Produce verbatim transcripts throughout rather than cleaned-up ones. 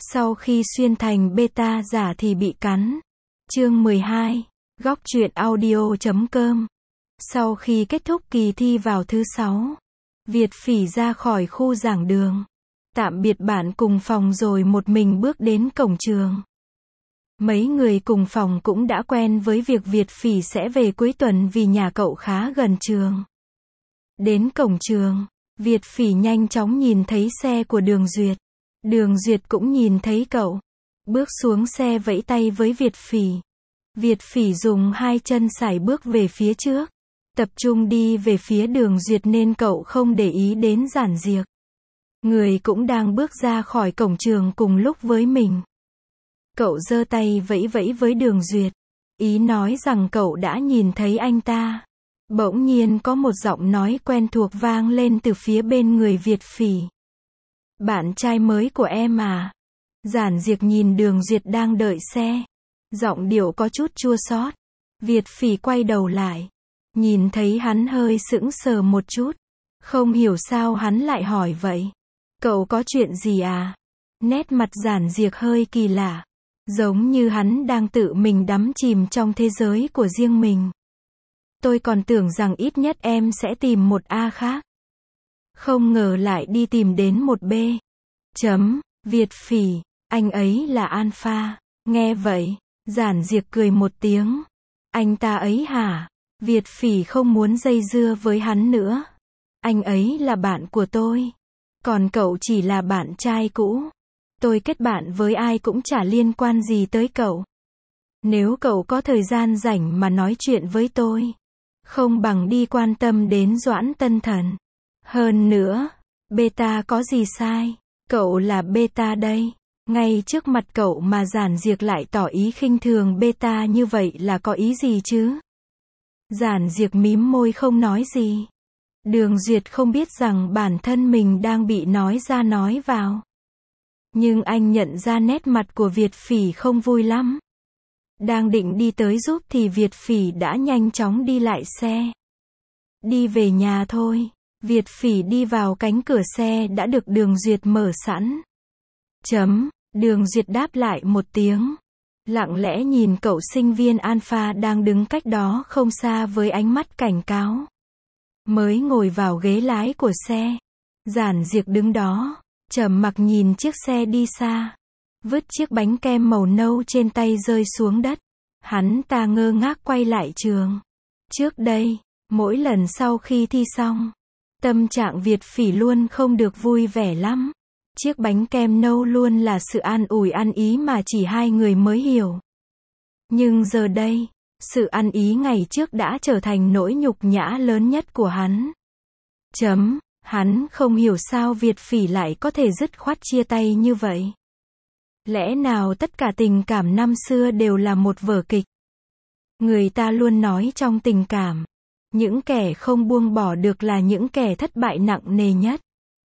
Sau khi xuyên thành beta giả thì bị cắn. Chương mười hai. Góc truyện audio chấm com. Sau khi kết thúc kỳ thi vào thứ sáu, Việt Phỉ ra khỏi khu giảng đường, tạm biệt bạn cùng phòng rồi một mình bước đến cổng trường. Mấy người cùng phòng cũng đã quen với việc Việt Phỉ sẽ về cuối tuần vì nhà cậu khá gần trường. Đến cổng trường, Việt Phỉ nhanh chóng nhìn thấy xe của Đường Duyệt. Đường Duyệt cũng nhìn thấy cậu, bước xuống xe vẫy tay với Việt Phỉ. Việt Phỉ dùng hai chân sải bước về phía trước, tập trung đi về phía Đường Duyệt nên cậu không để ý đến Giản Diệc. Người cũng đang bước ra khỏi cổng trường cùng lúc với mình. Cậu giơ tay vẫy vẫy với Đường Duyệt, ý nói rằng cậu đã nhìn thấy anh ta. Bỗng nhiên có một giọng nói quen thuộc vang lên từ phía bên người Việt Phỉ. Bạn trai mới của em à? Giản Diệc nhìn Đường Duyệt đang đợi xe, giọng điệu có chút chua xót. Việt Phỉ quay đầu lại, nhìn thấy hắn hơi sững sờ một chút, không hiểu sao hắn lại hỏi vậy. Cậu có chuyện gì à? Nét mặt Giản Diệc hơi kỳ lạ, giống như hắn đang tự mình đắm chìm trong thế giới của riêng mình. Tôi còn tưởng rằng ít nhất em sẽ tìm một A khác, không ngờ lại đi tìm đến một B. Chấm, Việt Phỉ, anh ấy là Alpha. Nghe vậy, Giản Diệc cười một tiếng. Anh ta ấy hả? Việt Phỉ không muốn dây dưa với hắn nữa. Anh ấy là bạn của tôi, còn cậu chỉ là bạn trai cũ. Tôi kết bạn với ai cũng chả liên quan gì tới cậu. Nếu cậu có thời gian rảnh mà nói chuyện với tôi, không bằng đi quan tâm đến Doãn Tân Thần. Hơn nữa, beta có gì sai? Cậu là beta đây. Ngay trước mặt cậu mà Giản Diệc lại tỏ ý khinh thường beta như vậy là có ý gì chứ? Giản Diệc mím môi không nói gì. Đường Duyệt không biết rằng bản thân mình đang bị nói ra nói vào. Nhưng anh nhận ra nét mặt của Việt Phỉ không vui lắm. Đang định đi tới giúp thì Việt Phỉ đã nhanh chóng đi lại xe. Đi về nhà thôi. Việt Phỉ đi vào cánh cửa xe đã được Đường Duyệt mở sẵn. Chấm, Đường Duyệt đáp lại một tiếng, lặng lẽ nhìn cậu sinh viên Alpha đang đứng cách đó không xa với ánh mắt cảnh cáo. Mới ngồi vào ghế lái của xe, Giản Diệc đứng đó, trầm mặc nhìn chiếc xe đi xa, vứt chiếc bánh kem màu nâu trên tay rơi xuống đất. Hắn ta ngơ ngác quay lại trường. Trước đây, mỗi lần sau khi thi xong, tâm trạng Việt Phỉ luôn không được vui vẻ lắm. Chiếc bánh kem nâu luôn là sự an ủi ăn ý mà chỉ hai người mới hiểu. Nhưng giờ đây, sự ăn ý ngày trước đã trở thành nỗi nhục nhã lớn nhất của hắn. Chấm, hắn không hiểu sao Việt Phỉ lại có thể dứt khoát chia tay như vậy. Lẽ nào tất cả tình cảm năm xưa đều là một vở kịch? Người ta luôn nói trong tình cảm, những kẻ không buông bỏ được là những kẻ thất bại nặng nề nhất.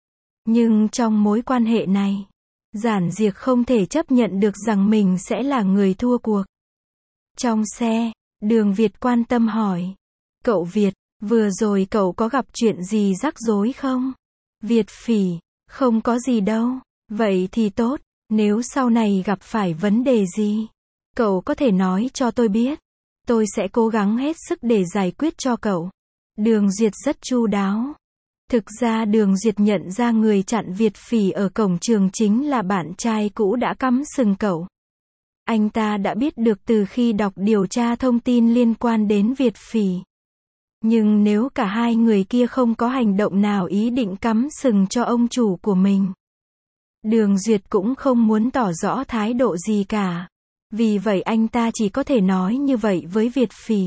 Nhưng trong mối quan hệ này, Giản Diệc không thể chấp nhận được rằng mình sẽ là người thua cuộc. Trong xe, Đường Việt quan tâm hỏi. Cậu Việt, vừa rồi cậu có gặp chuyện gì rắc rối không? Việt Phỉ, không có gì đâu. Vậy thì tốt, nếu sau này gặp phải vấn đề gì, cậu có thể nói cho tôi biết. Tôi sẽ cố gắng hết sức để giải quyết cho cậu. Đường Duyệt rất chu đáo. Thực ra Đường Duyệt nhận ra người chặn Việt Phỉ ở cổng trường chính là bạn trai cũ đã cắm sừng cậu. Anh ta đã biết được từ khi đọc điều tra thông tin liên quan đến Việt Phỉ. Nhưng nếu cả hai người kia không có hành động nào ý định cắm sừng cho ông chủ của mình, Đường Duyệt cũng không muốn tỏ rõ thái độ gì cả. Vì vậy anh ta chỉ có thể nói như vậy với Việt Phỉ.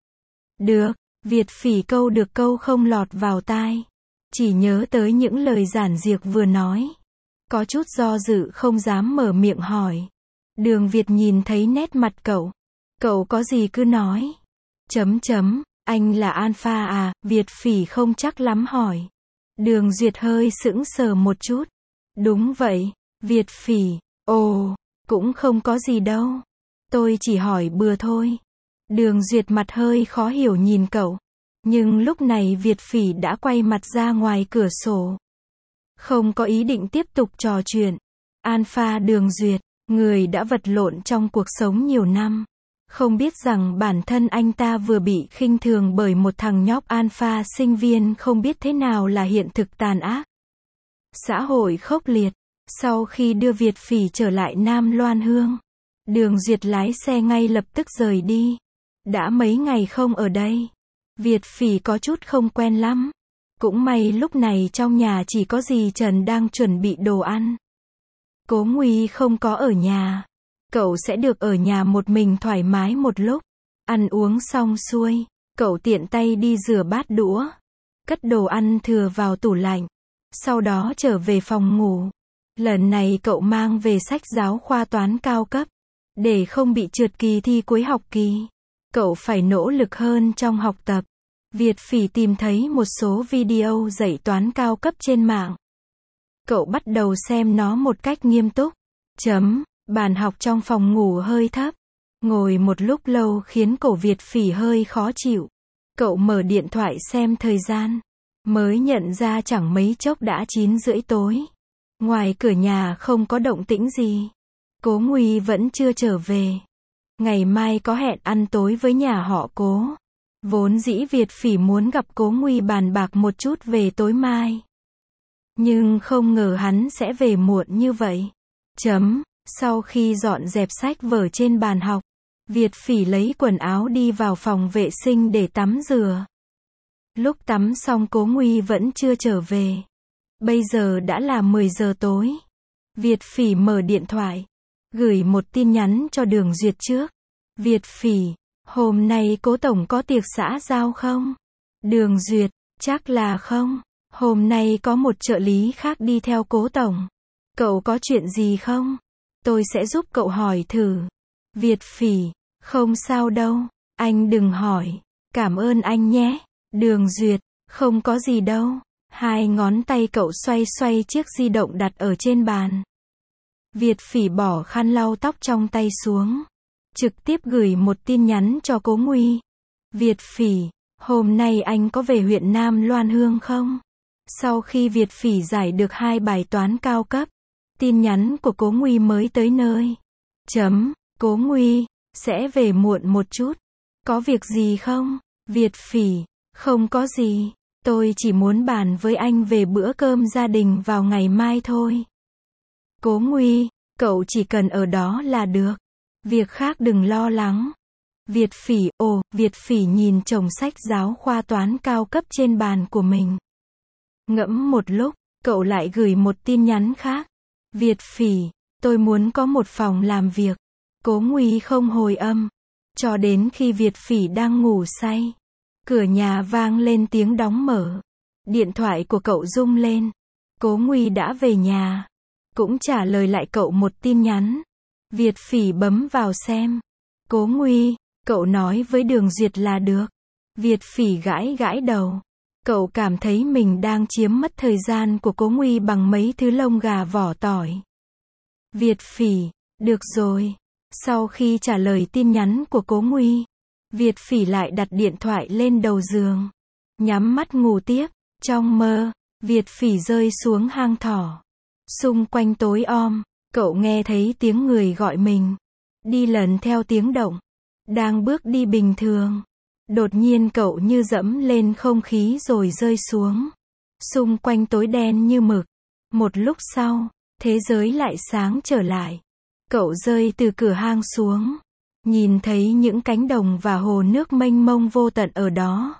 Được, Việt Phỉ câu được câu không lọt vào tai. Chỉ nhớ tới những lời Giản Diệc vừa nói. Có chút do dự không dám mở miệng hỏi. Đường Việt nhìn thấy nét mặt cậu. Cậu có gì cứ nói. Chấm chấm, anh là Alpha à? Việt Phỉ không chắc lắm hỏi. Đường Duyệt hơi sững sờ một chút. Đúng vậy, Việt Phỉ, ồ, cũng không có gì đâu. Tôi chỉ hỏi bừa thôi. Đường Duyệt mặt hơi khó hiểu nhìn cậu. Nhưng lúc này Việt Phỉ đã quay mặt ra ngoài cửa sổ. Không có ý định tiếp tục trò chuyện. Alpha Đường Duyệt, người đã vật lộn trong cuộc sống nhiều năm. Không biết rằng bản thân anh ta vừa bị khinh thường bởi một thằng nhóc alpha sinh viên không biết thế nào là hiện thực tàn ác. Xã hội khốc liệt. Sau khi đưa Việt Phỉ trở lại Nam Loan Hương, Đường Duyệt lái xe ngay lập tức rời đi. Đã mấy ngày không ở đây. Việt Phỉ có chút không quen lắm. Cũng may lúc này trong nhà chỉ có dì Trần đang chuẩn bị đồ ăn. Cố Nguy không có ở nhà. Cậu sẽ được ở nhà một mình thoải mái một lúc. Ăn uống xong xuôi, cậu tiện tay đi rửa bát đũa, cất đồ ăn thừa vào tủ lạnh. Sau đó trở về phòng ngủ. Lần này cậu mang về sách giáo khoa toán cao cấp. Để không bị trượt kỳ thi cuối học kỳ, cậu phải nỗ lực hơn trong học tập. Việt Phỉ tìm thấy một số video dạy toán cao cấp trên mạng. Cậu bắt đầu xem nó một cách nghiêm túc. Chấm, bàn học trong phòng ngủ hơi thấp. Ngồi một lúc lâu khiến cổ Việt Phỉ hơi khó chịu. Cậu mở điện thoại xem thời gian. Mới nhận ra chẳng mấy chốc đã chín rưỡi tối. Ngoài cửa nhà không có động tĩnh gì. Cố Nguy vẫn chưa trở về. Ngày mai có hẹn ăn tối với nhà họ Cố. Vốn dĩ Việt Phỉ muốn gặp Cố Nguy bàn bạc một chút về tối mai. Nhưng không ngờ hắn sẽ về muộn như vậy. Chấm, sau khi dọn dẹp sách vở trên bàn học, Việt Phỉ lấy quần áo đi vào phòng vệ sinh để tắm rửa. Lúc tắm xong Cố Nguy vẫn chưa trở về. Bây giờ đã là mười giờ tối. Việt Phỉ mở điện thoại, gửi một tin nhắn cho Đường Duyệt trước. Việt Phỉ, hôm nay Cố tổng có tiệc xã giao không? Đường Duyệt, chắc là không. Hôm nay có một trợ lý khác đi theo Cố tổng. Cậu có chuyện gì không? Tôi sẽ giúp cậu hỏi thử. Việt Phỉ, không sao đâu, anh đừng hỏi. Cảm ơn anh nhé. Đường Duyệt, không có gì đâu. Hai ngón tay cậu xoay xoay chiếc di động đặt ở trên bàn. Việt Phỉ bỏ khăn lau tóc trong tay xuống. Trực tiếp gửi một tin nhắn cho Cố Nguy. Việt Phỉ, hôm nay anh có về huyện Nam Loan Hương không? Sau khi Việt Phỉ giải được hai bài toán cao cấp, tin nhắn của Cố Nguy mới tới nơi. Chấm, Cố Nguy, sẽ về muộn một chút. Có việc gì không? Việt Phỉ, không có gì. Tôi chỉ muốn bàn với anh về bữa cơm gia đình vào ngày mai thôi. Cố Nguy, cậu chỉ cần ở đó là được. Việc khác đừng lo lắng. Việt Phỉ, ồ, Việt Phỉ nhìn chồng sách giáo khoa toán cao cấp trên bàn của mình. Ngẫm một lúc, cậu lại gửi một tin nhắn khác. Việt Phỉ, tôi muốn có một phòng làm việc. Cố Nguy không hồi âm. Cho đến khi Việt Phỉ đang ngủ say, cửa nhà vang lên tiếng đóng mở. Điện thoại của cậu rung lên. Cố Nguy đã về nhà. Cũng trả lời lại cậu một tin nhắn. Việt Phỉ bấm vào xem. Cố Nguy, cậu nói với Đường Duyệt là được. Việt Phỉ gãi gãi đầu. Cậu cảm thấy mình đang chiếm mất thời gian của Cố Nguy bằng mấy thứ lông gà vỏ tỏi. Việt Phỉ, được rồi. Sau khi trả lời tin nhắn của Cố Nguy, Việt Phỉ lại đặt điện thoại lên đầu giường. Nhắm mắt ngủ tiếp. Trong mơ, Việt Phỉ rơi xuống hang thỏ. Xung quanh tối om, cậu nghe thấy tiếng người gọi mình. Đi lần theo tiếng động. Đang bước đi bình thường. Đột nhiên cậu như dẫm lên không khí rồi rơi xuống. Xung quanh tối đen như mực. Một lúc sau, thế giới lại sáng trở lại. Cậu rơi từ cửa hang xuống. Nhìn thấy những cánh đồng và hồ nước mênh mông vô tận ở đó.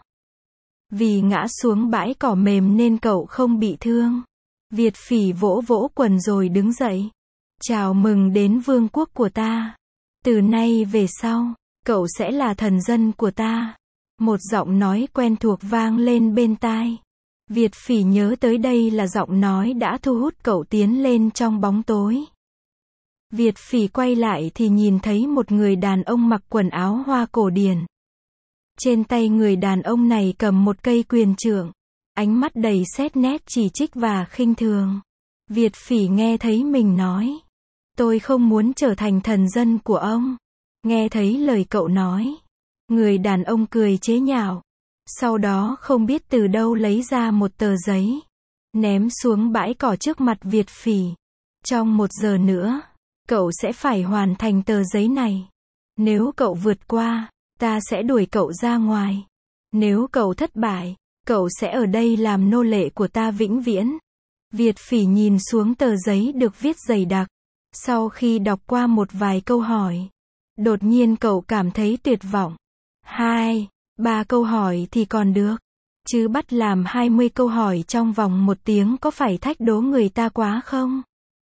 Vì ngã xuống bãi cỏ mềm nên cậu không bị thương. Việt Phỉ vỗ vỗ quần rồi đứng dậy. Chào mừng đến vương quốc của ta. Từ nay về sau, cậu sẽ là thần dân của ta. Một giọng nói quen thuộc vang lên bên tai. Việt Phỉ nhớ tới đây là giọng nói đã thu hút cậu tiến lên trong bóng tối. Việt Phỉ quay lại thì nhìn thấy một người đàn ông mặc quần áo hoa cổ điển. Trên tay người đàn ông này cầm một cây quyền trượng. Ánh mắt đầy xét nét chỉ trích và khinh thường. Việt Phỉ nghe thấy mình nói. Tôi không muốn trở thành thần dân của ông. Nghe thấy lời cậu nói. Người đàn ông cười chế nhạo. Sau đó không biết từ đâu lấy ra một tờ giấy. Ném xuống bãi cỏ trước mặt Việt Phỉ. Trong một giờ nữa, cậu sẽ phải hoàn thành tờ giấy này. Nếu cậu vượt qua, ta sẽ đuổi cậu ra ngoài. Nếu cậu thất bại, cậu sẽ ở đây làm nô lệ của ta vĩnh viễn. Việt Phỉ nhìn xuống tờ giấy được viết dày đặc. Sau khi đọc qua một vài câu hỏi, đột nhiên cậu cảm thấy tuyệt vọng. Hai, ba câu hỏi thì còn được. Chứ bắt làm hai mươi câu hỏi trong vòng một tiếng có phải thách đố người ta quá không?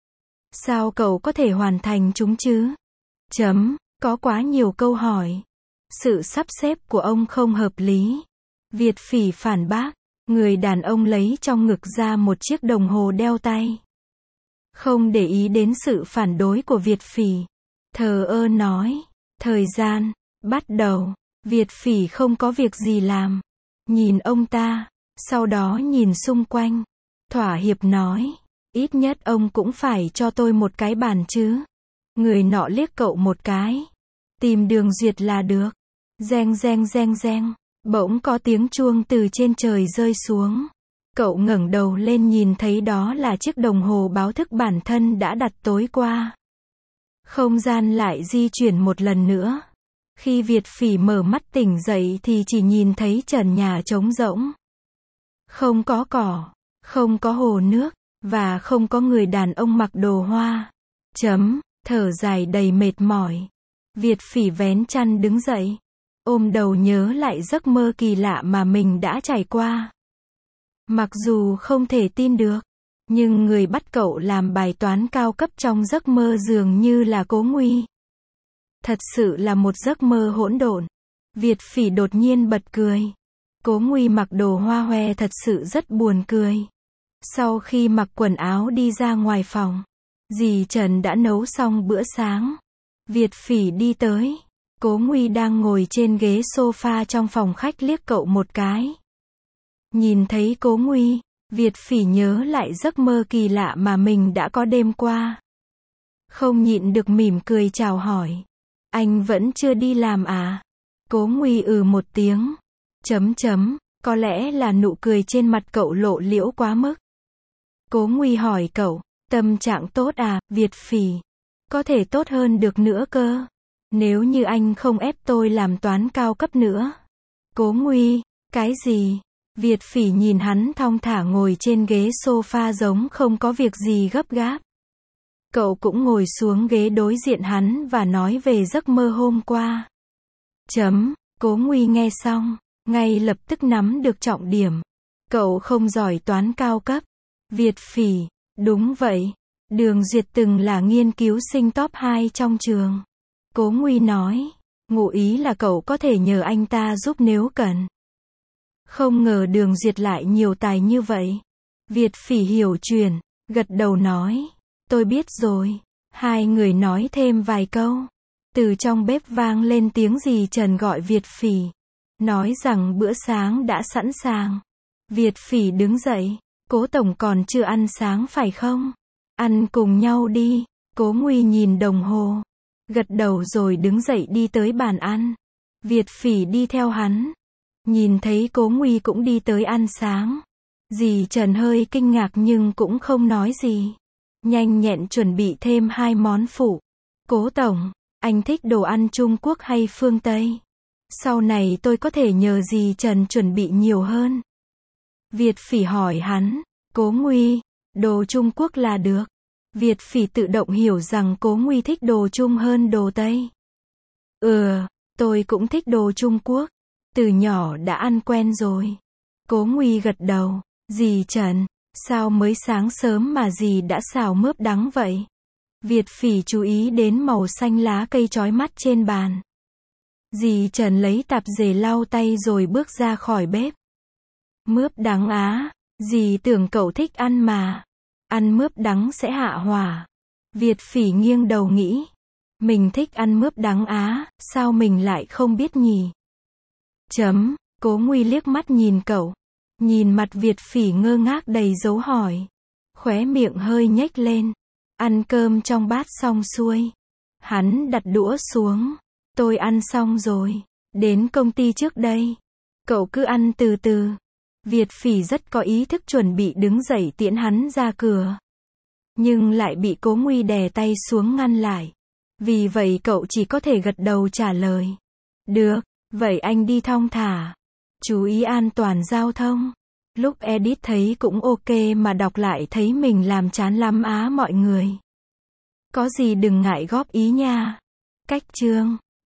Sao cậu có thể hoàn thành chúng chứ? Chấm, có quá nhiều câu hỏi. Sự sắp xếp của ông không hợp lý. Việt Phỉ phản bác. Người đàn ông lấy trong ngực ra một chiếc đồng hồ đeo tay. Không để ý đến sự phản đối của Việt Phỉ. Thờ ơ nói. Thời gian, bắt đầu. Việt Phỉ không có việc gì làm. Nhìn ông ta. Sau đó nhìn xung quanh. Thỏa hiệp nói. Ít nhất ông cũng phải cho tôi một cái bàn chứ. Người nọ liếc cậu một cái. Tìm đường duyệt là được. Reng reng reng reng. Bỗng có tiếng chuông từ trên trời rơi xuống. Cậu ngẩng đầu lên nhìn thấy đó là chiếc đồng hồ báo thức bản thân đã đặt tối qua. Không gian lại di chuyển một lần nữa. Khi Việt Phỉ mở mắt tỉnh dậy thì chỉ nhìn thấy trần nhà trống rỗng. Không có cỏ, không có hồ nước, và không có người đàn ông mặc đồ hoa. Chấm, thở dài đầy mệt mỏi. Việt Phỉ vén chăn đứng dậy. Ôm đầu nhớ lại giấc mơ kỳ lạ mà mình đã trải qua. Mặc dù không thể tin được, nhưng người bắt cậu làm bài toán cao cấp trong giấc mơ dường như là Cố Nguy. Thật sự là một giấc mơ hỗn độn. Việt Phỉ đột nhiên bật cười. Cố Nguy mặc đồ hoa hoe thật sự rất buồn cười. Sau khi mặc quần áo đi ra ngoài phòng, dì Trần đã nấu xong bữa sáng. Việt Phỉ đi tới. Cố Nguy đang ngồi trên ghế sofa trong phòng khách liếc cậu một cái. Nhìn thấy Cố Nguy, Việt Phỉ nhớ lại giấc mơ kỳ lạ mà mình đã có đêm qua. Không nhịn được mỉm cười chào hỏi. Anh vẫn chưa đi làm à? Cố Nguy ừ một tiếng. Chấm chấm, có lẽ là nụ cười trên mặt cậu lộ liễu quá mức. Cố Nguy hỏi cậu, tâm trạng tốt à, Việt Phỉ? Có thể tốt hơn được nữa cơ. Nếu như anh không ép tôi làm toán cao cấp nữa. Cố Nguy, cái gì? Việt Phỉ nhìn hắn thong thả ngồi trên ghế sofa giống không có việc gì gấp gáp. Cậu cũng ngồi xuống ghế đối diện hắn và nói về giấc mơ hôm qua. Chấm, Cố Nguy nghe xong, ngay lập tức nắm được trọng điểm. Cậu không giỏi toán cao cấp. Việt Phỉ, đúng vậy. Đường Duyệt từng là nghiên cứu sinh top hai trong trường. Cố Nguy nói, ngụ ý là cậu có thể nhờ anh ta giúp nếu cần. Không ngờ Đường Duyệt lại nhiều tài như vậy. Việt Phỉ hiểu chuyện, gật đầu nói, tôi biết rồi. Hai người nói thêm vài câu. Từ trong bếp vang lên tiếng dì Trần gọi Việt Phỉ. Nói rằng bữa sáng đã sẵn sàng. Việt Phỉ đứng dậy, Cố tổng còn chưa ăn sáng phải không? Ăn cùng nhau đi. Cố Nguy nhìn đồng hồ. Gật đầu rồi đứng dậy đi tới bàn ăn. Việt Phỉ đi theo hắn. Nhìn thấy Cố Nguy cũng đi tới ăn sáng. Dì Trần hơi kinh ngạc nhưng cũng không nói gì. Nhanh nhẹn chuẩn bị thêm hai món phụ. Cố tổng, anh thích đồ ăn Trung Quốc hay phương Tây? Sau này tôi có thể nhờ dì Trần chuẩn bị nhiều hơn. Việt Phỉ hỏi hắn. Cố Nguy, đồ Trung Quốc là được. Việt Phỉ tự động hiểu rằng Cố Nguy thích đồ Trung hơn đồ Tây. Ừ, tôi cũng thích đồ Trung Quốc. Từ nhỏ đã ăn quen rồi. Cố Nguy gật đầu. Dì Trần, sao mới sáng sớm mà dì đã xào mướp đắng vậy? Việt Phỉ chú ý đến màu xanh lá cây chói mắt trên bàn. Dì Trần lấy tạp dề lau tay rồi bước ra khỏi bếp. Mướp đắng á, dì tưởng cậu thích ăn mà. Ăn mướp đắng sẽ hạ hỏa. Việt Phỉ nghiêng đầu nghĩ. Mình thích ăn mướp đắng á, sao mình lại không biết nhỉ? Chấm, Cố Nguy liếc mắt nhìn cậu. Nhìn mặt Việt Phỉ ngơ ngác đầy dấu hỏi. Khóe miệng hơi nhếch lên. Ăn cơm trong bát xong xuôi. Hắn đặt đũa xuống. Tôi ăn xong rồi. Đến công ty trước đây. Cậu cứ ăn từ từ. Việt Phỉ rất có ý thức chuẩn bị đứng dậy tiễn hắn ra cửa. Nhưng lại bị Cố Nguy đè tay xuống ngăn lại. Vì vậy cậu chỉ có thể gật đầu trả lời. Được, vậy anh đi thong thả. Chú ý an toàn giao thông. Lúc edit thấy cũng ok mà đọc lại thấy mình làm chán lắm á mọi người. Có gì đừng ngại góp ý nha. Cách chương